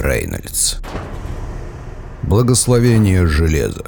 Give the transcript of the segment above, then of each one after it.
Рейнольдс. Благословение железа.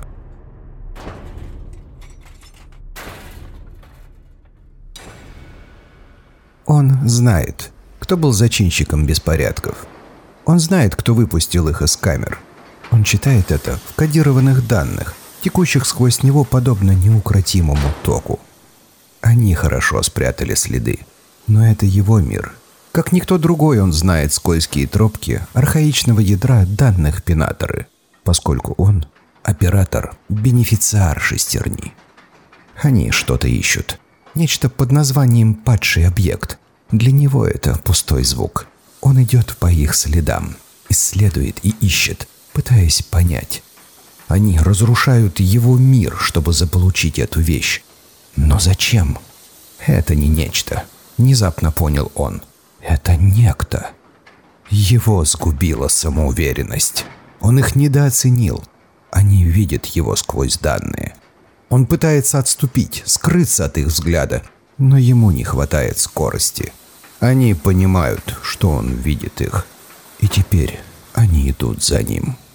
Он знает, кто был зачинщиком беспорядков. Он знает, кто выпустил их из камер. Он читает это в кодированных данных, текущих сквозь него подобно неукротимому току. Они хорошо спрятали следы, но это его мир. Как никто другой он знает скользкие тропки архаичного ядра данных Пинаторы, поскольку он оператор-бенефициар шестерни. Они что-то ищут. Нечто под названием «падший объект». Для него это пустой звук. Он идет по их следам, исследует и ищет, пытаясь понять. Они разрушают его мир, чтобы заполучить эту вещь. Но зачем? Это не нечто. Внезапно понял он. Это некто. Его сгубила самоуверенность. Он их недооценил. Они видят его сквозь данные. Он пытается отступить, скрыться от их взгляда, но ему не хватает скорости. Они понимают, что он видит их, и теперь они идут за ним.